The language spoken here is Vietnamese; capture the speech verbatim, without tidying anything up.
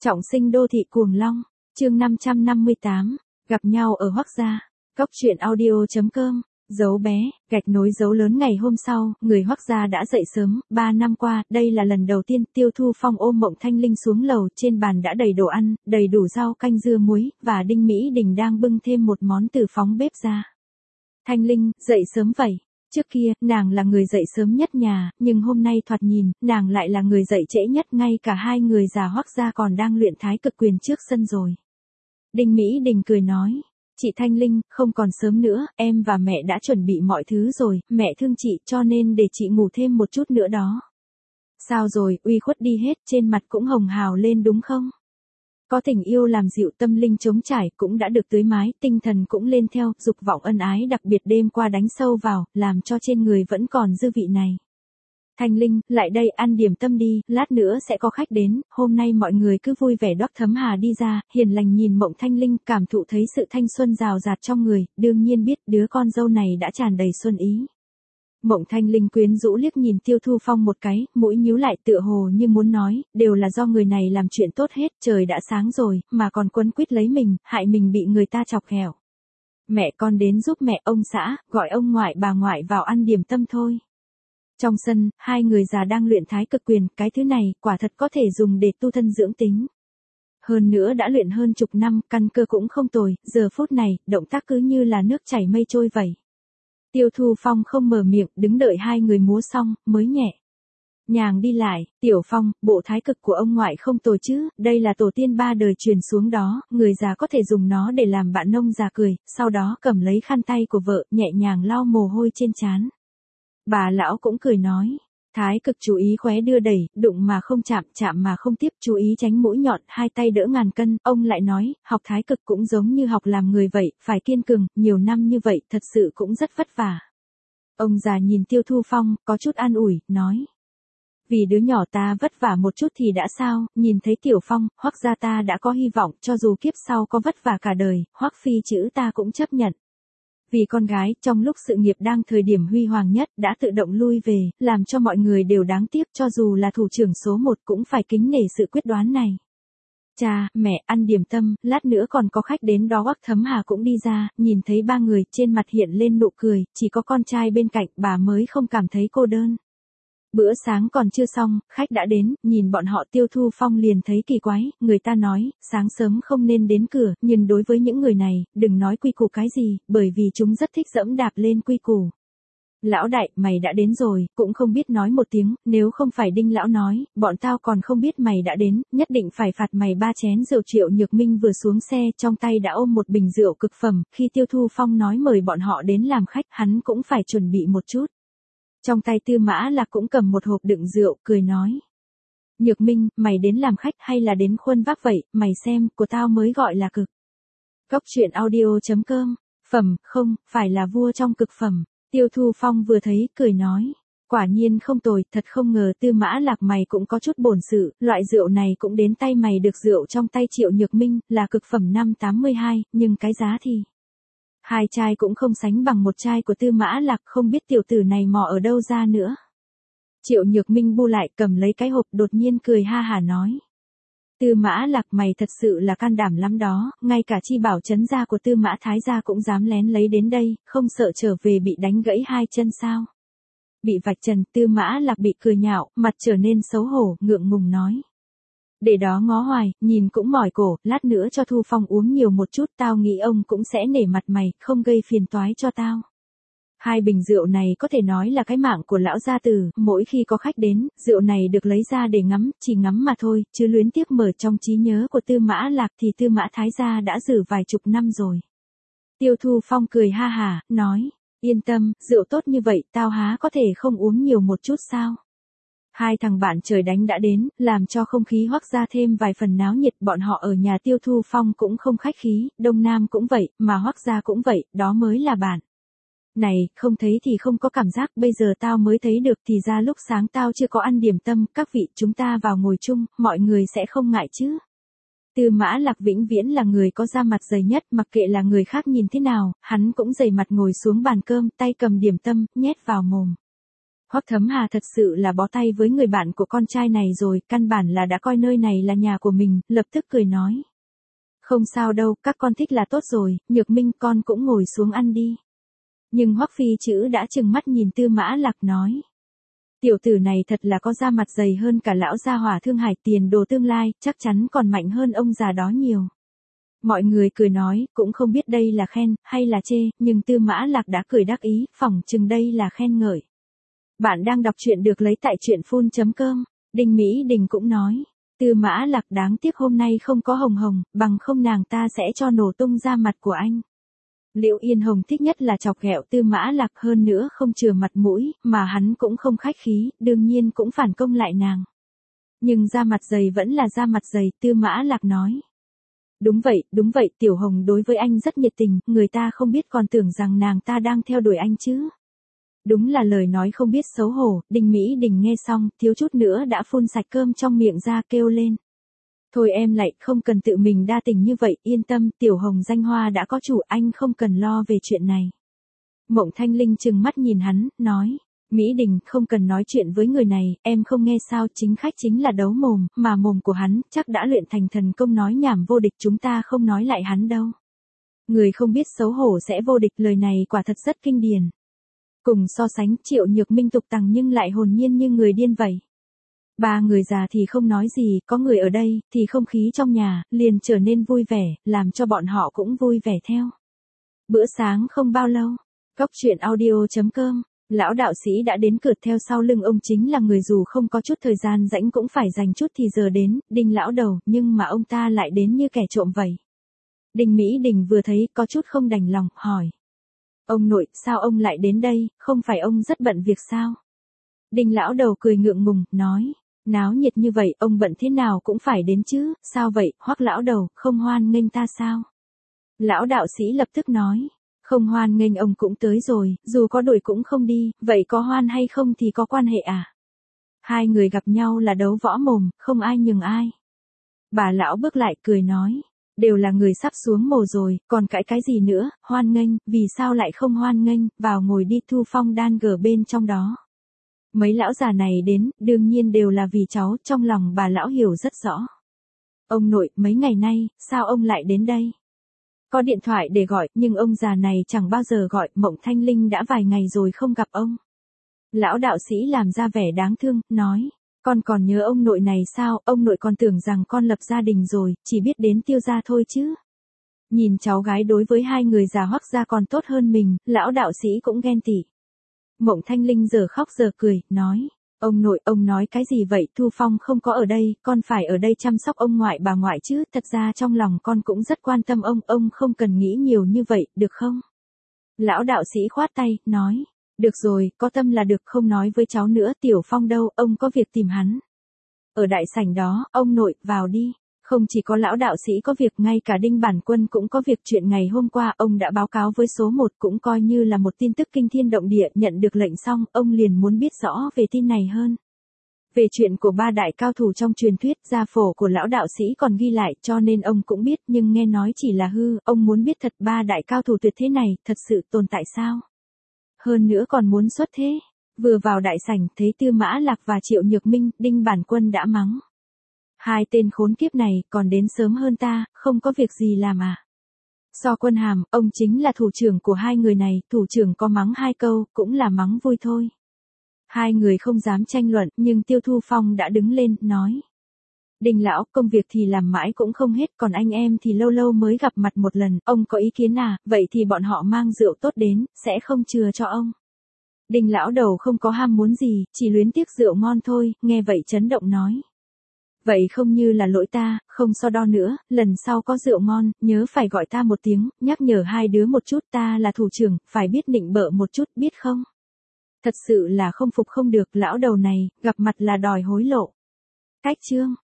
Trọng sinh đô thị cuồng long, chương năm trăm năm mươi tám, gặp nhau ở Hoắc gia. Cóc truyện audio chấm com, dấu bé, gạch nối dấu lớn ngày hôm sau, người Hoắc gia đã dậy sớm, ba năm qua, đây là lần đầu tiên Tiêu Thu Phong ôm Mộng Thanh Linh xuống lầu, trên bàn đã đầy đồ ăn, đầy đủ rau canh dưa muối, và Đinh Mỹ Đình đang bưng thêm một món từ phóng bếp ra. Thanh Linh, dậy sớm vậy. Trước kia, nàng là người dậy sớm nhất nhà, nhưng hôm nay thoạt nhìn, nàng lại là người dậy trễ nhất, ngay cả hai người già Hoắc gia còn đang luyện thái cực quyền trước sân rồi. Đinh Mỹ Đình cười nói, chị Thanh Linh, không còn sớm nữa, em và mẹ đã chuẩn bị mọi thứ rồi, mẹ thương chị cho nên để chị ngủ thêm một chút nữa đó. Sao rồi, uy khuất đi hết, trên mặt cũng hồng hào lên đúng không? Có tình yêu làm dịu tâm linh trống trải cũng đã được tưới mái, tinh thần cũng lên theo, dục vọng ân ái đặc biệt đêm qua đánh sâu vào, làm cho trên người vẫn còn dư vị này. Thanh Linh, lại đây ăn điểm tâm đi, lát nữa sẽ có khách đến, hôm nay mọi người cứ vui vẻ đoác Thấm Hà đi ra, hiền lành nhìn Mộng Thanh Linh, cảm thụ thấy sự thanh xuân rào rạt trong người, đương nhiên biết đứa con dâu này đã tràn đầy xuân ý. Mộng Thanh Linh quyến rũ liếc nhìn Tiêu Thu Phong một cái, mũi nhíu lại tựa hồ như muốn nói, đều là do người này làm chuyện tốt hết, trời đã sáng rồi, mà còn quấn quýt lấy mình, hại mình bị người ta chọc ghẹo. Mẹ con đến giúp mẹ, ông xã, gọi ông ngoại bà ngoại vào ăn điểm tâm thôi. Trong sân, hai người già đang luyện thái cực quyền, cái thứ này, quả thật có thể dùng để tu thân dưỡng tính. Hơn nữa đã luyện hơn chục năm, căn cơ cũng không tồi, giờ phút này, động tác cứ như là nước chảy mây trôi vậy. Tiêu Thu Phong không mở miệng, đứng đợi hai người múa xong, mới nhẹ nhàng đi lại, Tiểu Phong, bộ thái cực của ông ngoại không tồi chứ, đây là tổ tiên ba đời truyền xuống đó, người già có thể dùng nó để làm bạn nông già cười, sau đó cầm lấy khăn tay của vợ, nhẹ nhàng lau mồ hôi trên trán. Bà lão cũng cười nói, thái cực chú ý khóe đưa đẩy, đụng mà không chạm, chạm mà không tiếp, chú ý tránh mũi nhọn, hai tay đỡ ngàn cân, ông lại nói, học thái cực cũng giống như học làm người vậy, phải kiên cường, nhiều năm như vậy, thật sự cũng rất vất vả. Ông già nhìn Tiêu Thu Phong, có chút an ủi, nói, vì đứa nhỏ ta vất vả một chút thì đã sao, nhìn thấy Tiểu Phong, Hoắc gia ta đã có hy vọng, cho dù kiếp sau có vất vả cả đời, Hoắc phi chữ ta cũng chấp nhận. Vì con gái, trong lúc sự nghiệp đang thời điểm huy hoàng nhất, đã tự động lui về, làm cho mọi người đều đáng tiếc, cho dù là thủ trưởng số một cũng phải kính nể sự quyết đoán này. Cha, mẹ, ăn điểm tâm, lát nữa còn có khách đến đó. Hoắc Thấm Hà cũng đi ra, nhìn thấy ba người, trên mặt hiện lên nụ cười, chỉ có con trai bên cạnh, bà mới không cảm thấy cô đơn. Bữa sáng còn chưa xong, khách đã đến, nhìn bọn họ Tiêu Thu Phong liền thấy kỳ quái, người ta nói, sáng sớm không nên đến cửa, nhưng đối với những người này, đừng nói quy củ cái gì, bởi vì chúng rất thích dẫm đạp lên quy củ. Lão đại, mày đã đến rồi, cũng không biết nói một tiếng, nếu không phải Đinh lão nói, bọn tao còn không biết mày đã đến, nhất định phải phạt mày ba chén rượu. Triệu Nhược Minh vừa xuống xe, trong tay đã ôm một bình rượu cực phẩm, khi Tiêu Thu Phong nói mời bọn họ đến làm khách, hắn cũng phải chuẩn bị một chút. Trong tay Tư Mã Lạc cũng cầm một hộp đựng rượu, cười nói. Nhược Minh, mày đến làm khách hay là đến khuân vác vậy, mày xem, của tao mới gọi là cực. Cóc truyện audio chấm com, phẩm, không, phải là vua trong cực phẩm. Tiêu Thu Phong vừa thấy, cười nói. Quả nhiên không tồi, thật không ngờ Tư Mã Lạc mày cũng có chút bổn sự, loại rượu này cũng đến tay mày được. Rượu trong tay Triệu Nhược Minh, là cực phẩm năm tám mươi hai, nhưng cái giá thì... Hai chai cũng không sánh bằng một chai của Tư Mã Lạc, không biết tiểu tử này mò ở đâu ra nữa. Triệu Nhược Minh bu lại, cầm lấy cái hộp, đột nhiên cười ha hả nói. Tư Mã Lạc mày thật sự là can đảm lắm đó, ngay cả chi bảo trấn gia của Tư Mã Thái gia cũng dám lén lấy đến đây, không sợ trở về bị đánh gãy hai chân sao. Bị vạch trần, Tư Mã Lạc bị cười nhạo, mặt trở nên xấu hổ, ngượng ngùng nói. Để đó ngó hoài, nhìn cũng mỏi cổ, lát nữa cho Thu Phong uống nhiều một chút, tao nghĩ ông cũng sẽ nể mặt mày, không gây phiền toái cho tao. Hai bình rượu này có thể nói là cái mạng của lão gia tử, mỗi khi có khách đến, rượu này được lấy ra để ngắm, chỉ ngắm mà thôi, chứ luyến tiếc mở trong trí nhớ của Tư Mã Lạc thì Tư Mã Thái gia đã giữ vài chục năm rồi. Tiêu Thu Phong cười ha hả, nói, yên tâm, rượu tốt như vậy, tao há có thể không uống nhiều một chút sao? Hai thằng bạn trời đánh đã đến, làm cho không khí Hoắc gia thêm vài phần náo nhiệt, bọn họ ở nhà Tiêu Thu Phong cũng không khách khí, Đông Nam cũng vậy, mà Hoắc gia cũng vậy, đó mới là bạn. Này, không thấy thì không có cảm giác, bây giờ tao mới thấy được, thì ra lúc sáng tao chưa có ăn điểm tâm, các vị chúng ta vào ngồi chung, mọi người sẽ không ngại chứ. Tư Mã Lạc vĩnh viễn là người có da mặt dày nhất, mặc kệ là người khác nhìn thế nào, hắn cũng dày mặt ngồi xuống bàn cơm, tay cầm điểm tâm, nhét vào mồm. Hoắc Thấm Hà thật sự là bó tay với người bạn của con trai này rồi, căn bản là đã coi nơi này là nhà của mình, lập tức cười nói. Không sao đâu, các con thích là tốt rồi, Nhược Minh con cũng ngồi xuống ăn đi. Nhưng Hoắc Phi Chữ đã trừng mắt nhìn Tư Mã Lạc nói. Tiểu tử này thật là có da mặt dày hơn cả lão gia hỏa Thương Hải, tiền đồ tương lai, chắc chắn còn mạnh hơn ông già đó nhiều. Mọi người cười nói, cũng không biết đây là khen, hay là chê, nhưng Tư Mã Lạc đã cười đắc ý, phỏng chừng đây là khen ngợi. Bạn đang đọc truyện được lấy tại truyện phun chấm com, Đinh Mỹ Đình cũng nói. Tư Mã Lạc đáng tiếc hôm nay không có Hồng Hồng, bằng không nàng ta sẽ cho nổ tung da mặt của anh. Liễu Yên Hồng thích nhất là chọc ghẹo Tư Mã Lạc, hơn nữa không chừa mặt mũi, mà hắn cũng không khách khí, đương nhiên cũng phản công lại nàng. Nhưng da mặt dày vẫn là da mặt dày, Tư Mã Lạc nói. Đúng vậy, đúng vậy, Tiểu Hồng đối với anh rất nhiệt tình, người ta không biết còn tưởng rằng nàng ta đang theo đuổi anh chứ. Đúng là lời nói không biết xấu hổ, Đinh Mỹ Đình nghe xong, thiếu chút nữa đã phun sạch cơm trong miệng ra kêu lên. Thôi em lại, không cần tự mình đa tình như vậy, yên tâm, Tiểu Hồng danh hoa đã có chủ, anh không cần lo về chuyện này. Mộng Thanh Linh trừng mắt nhìn hắn, nói. Mỹ Đình, không cần nói chuyện với người này, em không nghe sao, chính khách chính là đấu mồm, mà mồm của hắn, chắc đã luyện thành thần công nói nhảm vô địch, chúng ta không nói lại hắn đâu. Người không biết xấu hổ sẽ vô địch, lời này quả thật rất kinh điển. Cùng so sánh, Triệu Nhược Minh tục tằng nhưng lại hồn nhiên như người điên vậy. Ba người già thì không nói gì, có người ở đây, thì không khí trong nhà, liền trở nên vui vẻ, làm cho bọn họ cũng vui vẻ theo. Bữa sáng không bao lâu, Cóc truyện audio chấm com, lão đạo sĩ đã đến cượt theo sau lưng ông chính là người dù không có chút thời gian rảnh cũng phải dành chút thì giờ đến, Đinh lão đầu, nhưng mà ông ta lại đến như kẻ trộm vậy. Đinh Mỹ Đình vừa thấy có chút không đành lòng, hỏi. Ông nội, sao ông lại đến đây, không phải ông rất bận việc sao? Đinh lão đầu cười ngượng ngùng, nói. Náo nhiệt như vậy, ông bận thế nào cũng phải đến chứ, sao vậy, Hoắc lão đầu, không hoan nghênh ta sao? Lão đạo sĩ lập tức nói. Không hoan nghênh ông cũng tới rồi, dù có đuổi cũng không đi, vậy có hoan hay không thì có quan hệ à? Hai người gặp nhau là đấu võ mồm, không ai nhường ai. Bà lão bước lại cười nói. Đều là người sắp xuống mồ rồi, còn cãi cái gì nữa, hoan nghênh, vì sao lại không hoan nghênh, vào ngồi đi, Thu Phong đan gở bên trong đó. Mấy lão già này đến, đương nhiên đều là vì cháu, trong lòng bà lão hiểu rất rõ. Ông nội, mấy ngày nay, sao ông lại đến đây? Có điện thoại để gọi, nhưng ông già này chẳng bao giờ gọi, Mộng Thanh Linh đã vài ngày rồi không gặp ông. Lão đạo sĩ làm ra vẻ đáng thương, nói. Con còn nhớ ông nội này sao, ông nội còn tưởng rằng con lập gia đình rồi, chỉ biết đến Tiêu gia thôi chứ. Nhìn cháu gái đối với hai người già Hoắc gia còn tốt hơn mình, lão đạo sĩ cũng ghen tị. Mộng Thanh Linh giờ khóc giờ cười, nói. Ông nội, ông nói cái gì vậy, Thu Phong không có ở đây, con phải ở đây chăm sóc ông ngoại bà ngoại chứ, thật ra trong lòng con cũng rất quan tâm ông, ông không cần nghĩ nhiều như vậy, được không? Lão đạo sĩ khoát tay, nói. Được rồi, có tâm là được, không nói với cháu nữa, Tiểu Phong đâu, ông có việc tìm hắn. Ở đại sảnh đó, ông nội, vào đi. Không chỉ có lão đạo sĩ có việc, ngay cả Đinh Bản Quân cũng có việc, chuyện ngày hôm qua ông đã báo cáo với số một, cũng coi như là một tin tức kinh thiên động địa, nhận được lệnh xong, ông liền muốn biết rõ về tin này hơn. Về chuyện của ba đại cao thủ trong truyền thuyết, gia phổ của lão đạo sĩ còn ghi lại, cho nên ông cũng biết, nhưng nghe nói chỉ là hư, ông muốn biết thật ba đại cao thủ tuyệt thế này, thật sự tồn tại sao? Hơn nữa còn muốn xuất thế. Vừa vào đại sảnh, thấy Tư Mã Lạc và Triệu Nhược Minh, Đinh Bản Quân đã mắng. Hai tên khốn kiếp này, còn đến sớm hơn ta, không có việc gì làm à? So Quân Hàm, ông chính là thủ trưởng của hai người này, thủ trưởng có mắng hai câu, cũng là mắng vui thôi. Hai người không dám tranh luận, nhưng Tiêu Thu Phong đã đứng lên, nói. Đinh lão, công việc thì làm mãi cũng không hết, còn anh em thì lâu lâu mới gặp mặt một lần, ông có ý kiến à, vậy thì bọn họ mang rượu tốt đến, sẽ không chừa cho ông. Đinh lão đầu không có ham muốn gì, chỉ luyến tiếc rượu ngon thôi, nghe vậy chấn động nói. Vậy không như là lỗi ta, không so đo nữa, lần sau có rượu ngon, nhớ phải gọi ta một tiếng, nhắc nhở hai đứa một chút, ta là thủ trưởng, phải biết nịnh bợ một chút, biết không? Thật sự là không phục không được, lão đầu này, gặp mặt là đòi hối lộ. Cách chương.